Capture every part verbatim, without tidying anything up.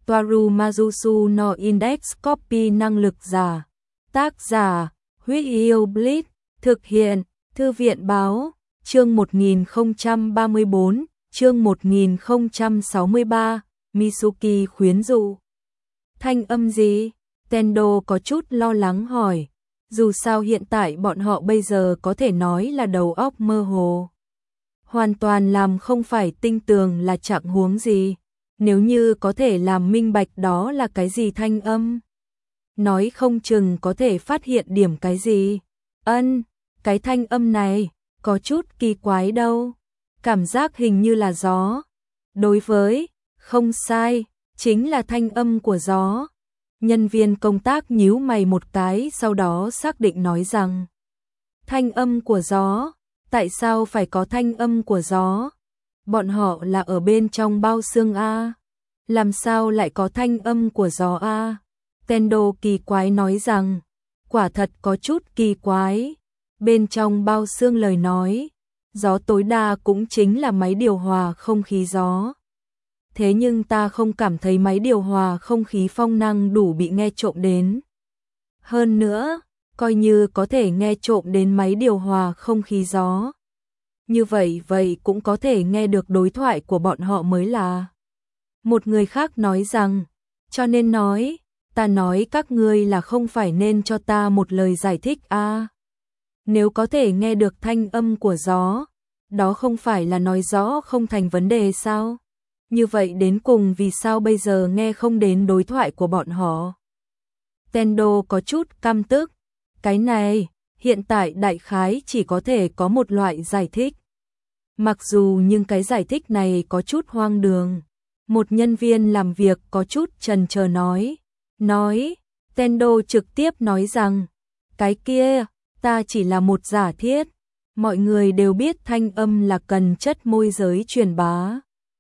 Toaru Majusu no Index Copy năng lực giả. Tác giả, Huyết Yêu Blitz, thực hiện, Thư viện báo, chương một nghìn không trăm ba mươi tư, chương một nghìn không trăm sáu mươi ba, Mitsuki khuyến dụ. Thanh âm gì? Tendo có chút lo lắng hỏi. Dù sao hiện tại bọn họ bây giờ có thể nói là đầu óc mơ hồ. Hoàn toàn làm không phải tinh tường là trạng huống gì. Nếu như có thể làm minh bạch đó là cái gì thanh âm. Nói không chừng có thể phát hiện điểm cái gì. Ân, cái thanh âm này, có chút kỳ quái đâu. Cảm giác hình như là gió. Đối với, không sai, chính là thanh âm của gió. Nhân viên công tác nhíu mày một cái sau đó xác định nói rằng thanh âm của gió, tại sao phải có thanh âm của gió? Bọn họ là ở bên trong bao xương A. Làm sao lại có thanh âm của gió A? Tendo kỳ quái nói rằng, quả thật có chút kỳ quái. Bên trong bao xương lời nói, gió tối đa cũng chính là máy điều hòa không khí gió. Thế nhưng ta không cảm thấy máy điều hòa không khí phong năng đủ bị nghe trộm đến. Hơn nữa, coi như có thể nghe trộm đến máy điều hòa không khí gió. Như vậy vậy cũng có thể nghe được đối thoại của bọn họ mới là. Một người khác nói rằng, cho nên nói, ta nói các ngươi là không phải nên cho ta một lời giải thích à. Nếu có thể nghe được thanh âm của gió, đó không phải là nói rõ không thành vấn đề sao? Như vậy đến cùng vì sao bây giờ nghe không đến đối thoại của bọn họ? Tendo có chút căm tức. Cái này, hiện tại đại khái chỉ có thể có một loại giải thích. Mặc dù nhưng cái giải thích này có chút hoang đường. Một nhân viên làm việc có chút chần chờ nói. Nói, Tendo trực tiếp nói rằng, cái kia, ta chỉ là một giả thiết. Mọi người đều biết thanh âm là cần chất môi giới truyền bá.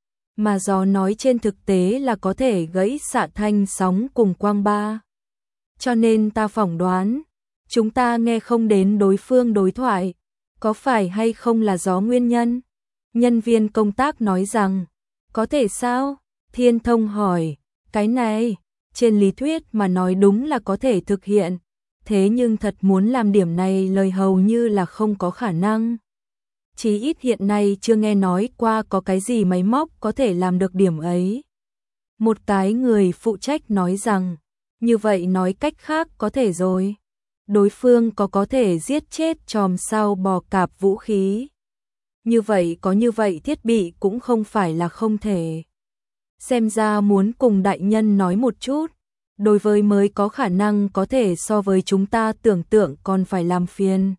Mà gió nói trên thực tế là có thể gãy xạ thanh sóng cùng quang ba. Cho nên ta phỏng đoán, chúng ta nghe không đến đối phương đối thoại, có phải hay không là gió nguyên nhân? Nhân viên công tác nói rằng, có thể sao? Thiên Thông hỏi, cái này, trên lý thuyết mà nói đúng là có thể thực hiện, thế nhưng thật muốn làm điểm này lời hầu như là không có khả năng. Chí ít hiện nay chưa nghe nói qua có cái gì máy móc có thể làm được điểm ấy. Một cái người phụ trách nói rằng, như vậy nói cách khác có thể rồi. Đối phương có có thể giết chết chòm sao bò cạp vũ khí. Như vậy có như vậy thiết bị cũng không phải là không thể. Xem ra muốn cùng đại nhân nói một chút. Đối với mới có khả năng có thể so với chúng ta tưởng tượng còn phải làm phiền.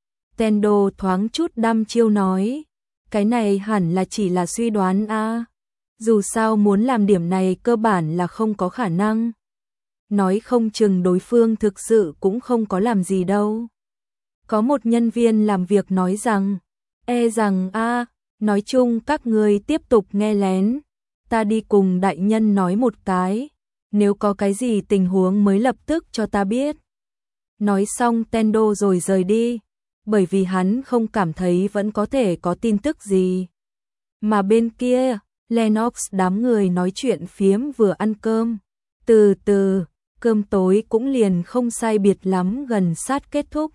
Tendo thoáng chút đăm chiêu nói, cái này hẳn là chỉ là suy đoán a. Dù sao muốn làm điểm này cơ bản là không có khả năng. Nói không chừng đối phương thực sự cũng không có làm gì đâu. Có một nhân viên làm việc nói rằng, e rằng a, nói chung các người tiếp tục nghe lén. Ta đi cùng đại nhân nói một cái, nếu có cái gì tình huống mới lập tức cho ta biết. Nói xong Tendo rồi rời đi. Bởi vì hắn không cảm thấy vẫn có thể có tin tức gì. Mà bên kia, Lennox đám người nói chuyện phiếm vừa ăn cơm. Từ từ, cơm tối cũng liền không sai biệt lắm gần sát kết thúc.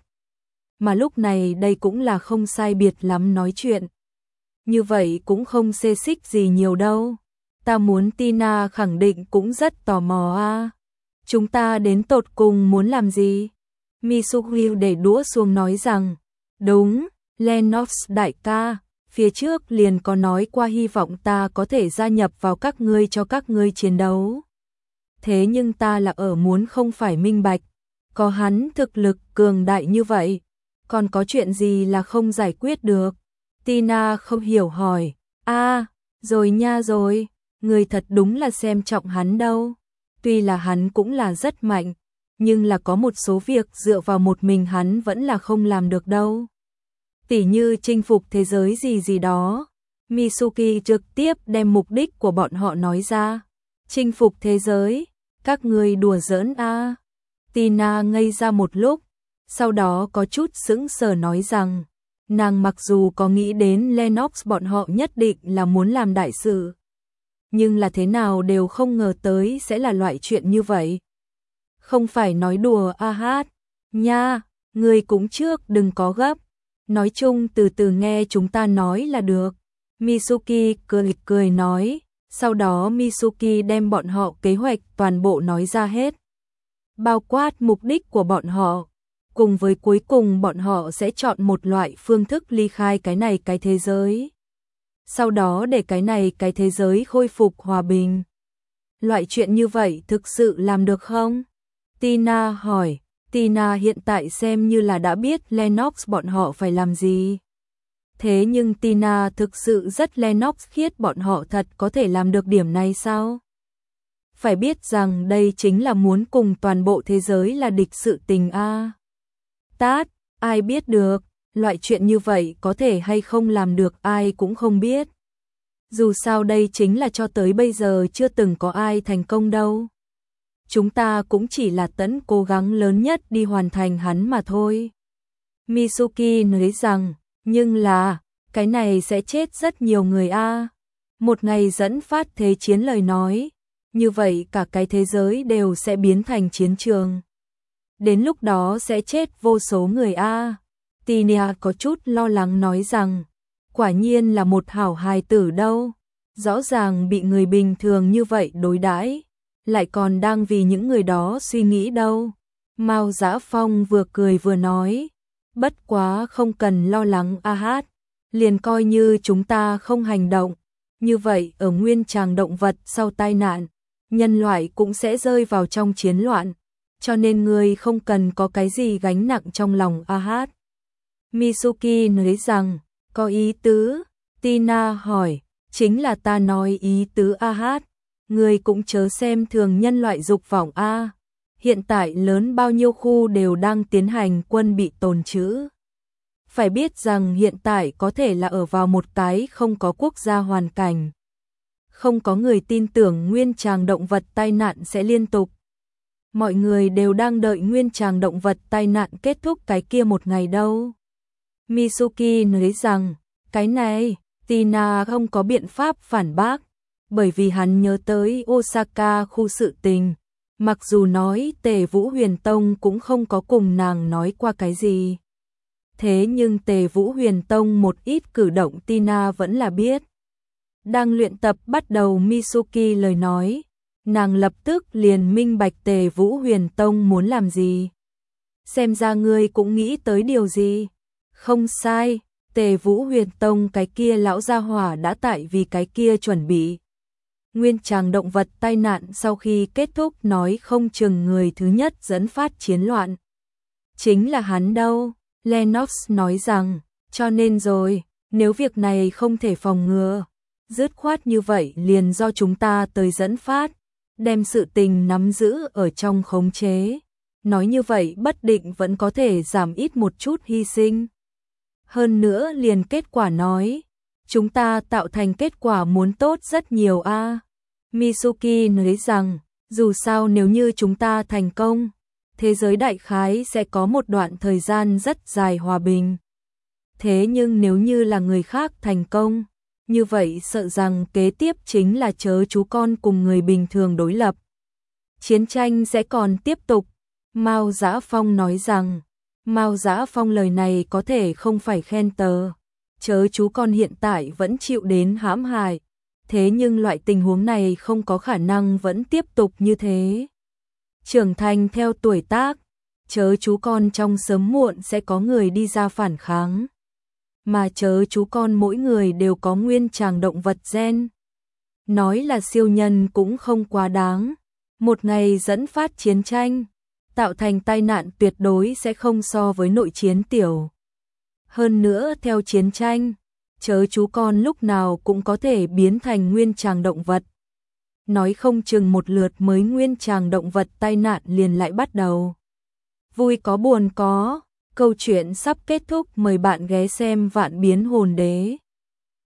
Mà lúc này đây cũng là không sai biệt lắm nói chuyện. Như vậy cũng không xê xích gì nhiều đâu. Ta muốn Tina khẳng định cũng rất tò mò à. Chúng ta đến tột cùng muốn làm gì? Mitsuki để đũa xuống nói rằng, đúng, Lennox đại ca, phía trước liền có nói qua hy vọng ta có thể gia nhập vào các ngươi cho các ngươi chiến đấu. Thế nhưng ta là ở muốn không phải minh bạch, có hắn thực lực cường đại như vậy, còn có chuyện gì là không giải quyết được? Tina không hiểu hỏi, a, rồi nha rồi, người thật đúng là xem trọng hắn đâu. Tuy là hắn cũng là rất mạnh, nhưng là có một số việc dựa vào một mình hắn vẫn là không làm được đâu. Tỉ như chinh phục thế giới gì gì đó. Mitsuki trực tiếp đem mục đích của bọn họ nói ra. Chinh phục thế giới, các người đùa giỡn a. Tina ngây ra một lúc, sau đó có chút sững sờ nói rằng, nàng mặc dù có nghĩ đến Lennox bọn họ nhất định là muốn làm đại sự. nhưng là thế nào đều không ngờ tới sẽ là loại chuyện như vậy. Không phải nói đùa a hát, nha, người cũng trước đừng có gấp, nói chung từ từ nghe chúng ta nói là được. Mitsuki cười cười nói, sau đó Mitsuki đem bọn họ kế hoạch toàn bộ nói ra hết. Bao quát mục đích của bọn họ, cùng với cuối cùng bọn họ sẽ chọn một loại phương thức ly khai cái này cái thế giới. Sau đó để cái này cái thế giới khôi phục hòa bình. Loại chuyện như vậy thực sự làm được không? Tina hỏi, Tina hiện tại xem như là đã biết Lennox bọn họ phải làm gì. Thế nhưng Tina thực sự rất Lennox khiết bọn họ thật có thể làm được điểm này sao? Phải biết rằng đây chính là muốn cùng toàn bộ thế giới là địch sự tình a. À. Tát, ai biết được, loại chuyện như vậy có thể hay không làm được ai cũng không biết. Dù sao đây chính là cho tới bây giờ chưa từng có ai thành công đâu. Chúng ta cũng chỉ là tận cố gắng lớn nhất đi hoàn thành hắn mà thôi. Mitsuki nói rằng, nhưng là, cái này sẽ chết rất nhiều người a. À. Một ngày dẫn phát thế chiến lời nói, như vậy cả cái thế giới đều sẽ biến thành chiến trường. Đến lúc đó sẽ chết vô số người a. À. Tina có chút lo lắng nói rằng, quả nhiên là một hảo hài tử đâu, rõ ràng bị người bình thường như vậy đối đãi, lại còn đang vì những người đó suy nghĩ đâu. Mao Dã Phong vừa cười vừa nói, bất quá không cần lo lắng a hát, liền coi như chúng ta không hành động, như vậy ở nguyên tràng động vật sau tai nạn, nhân loại cũng sẽ rơi vào trong chiến loạn, cho nên ngươi không cần có cái gì gánh nặng trong lòng a hát. Mitsuki nói rằng, có ý tứ, Tina hỏi, chính là ta nói ý tứ a hát, ngươi cũng chớ xem thường nhân loại dục vọng a. Hiện tại lớn bao nhiêu khu đều đang tiến hành quân bị tồn trữ. Phải biết rằng hiện tại có thể là ở vào một cái không có quốc gia hoàn cảnh. Không có người tin tưởng nguyên tràng động vật tai nạn sẽ liên tục. Mọi người đều đang đợi nguyên tràng động vật tai nạn kết thúc cái kia một ngày đâu. Mitsuki nói rằng, cái này, Tina không có biện pháp phản bác, bởi vì hắn nhớ tới Osaka khu sự tình. Mặc dù nói Tề Vũ Huyền Tông cũng không có cùng nàng nói qua cái gì. Thế nhưng Tề Vũ Huyền Tông một ít cử động Tina vẫn là biết. Đang luyện tập bắt đầu Mitsuki lời nói, nàng lập tức liền minh bạch Tề Vũ Huyền Tông muốn làm gì. Xem ra ngươi cũng nghĩ tới điều gì. Không sai, Tề Vũ Huyền Tông cái kia lão gia hỏa đã tại vì cái kia chuẩn bị. Nguyên tràng động vật tai nạn sau khi kết thúc nói không chừng người thứ nhất dẫn phát chiến loạn. Chính là hắn đâu, Lennox nói rằng, cho nên rồi, nếu việc này không thể phòng ngừa, dứt khoát như vậy liền do chúng ta tới dẫn phát, đem sự tình nắm giữ ở trong khống chế. Nói như vậy bất định vẫn có thể giảm ít một chút hy sinh. Hơn nữa liền kết quả nói, chúng ta tạo thành kết quả muốn tốt rất nhiều a. À. Mitsuki nói rằng, dù sao nếu như chúng ta thành công, thế giới đại khái sẽ có một đoạn thời gian rất dài hòa bình. Thế nhưng nếu như là người khác thành công, như vậy sợ rằng kế tiếp chính là chớ chú con cùng người bình thường đối lập. Chiến tranh sẽ còn tiếp tục. Mao Dã Phong nói rằng, Mao Dã Phong lời này có thể không phải khen tờ, chớ chú con hiện tại vẫn chịu đến hãm hại, thế nhưng loại tình huống này không có khả năng vẫn tiếp tục như thế. Trưởng thành theo tuổi tác, chớ chú con trong sớm muộn sẽ có người đi ra phản kháng. Mà chớ chú con mỗi người đều có nguyên tràng động vật gen. Nói là siêu nhân cũng không quá đáng. Một ngày dẫn phát chiến tranh, tạo thành tai nạn tuyệt đối sẽ không so với nội chiến tiểu. Hơn nữa theo chiến tranh, chớ chú con lúc nào cũng có thể biến thành nguyên tràng động vật. Nói không chừng một lượt mới nguyên tràng động vật tai nạn liền lại bắt đầu. Vui có buồn có, câu chuyện sắp kết thúc, mời bạn ghé xem Vạn Biến Hồn Đế.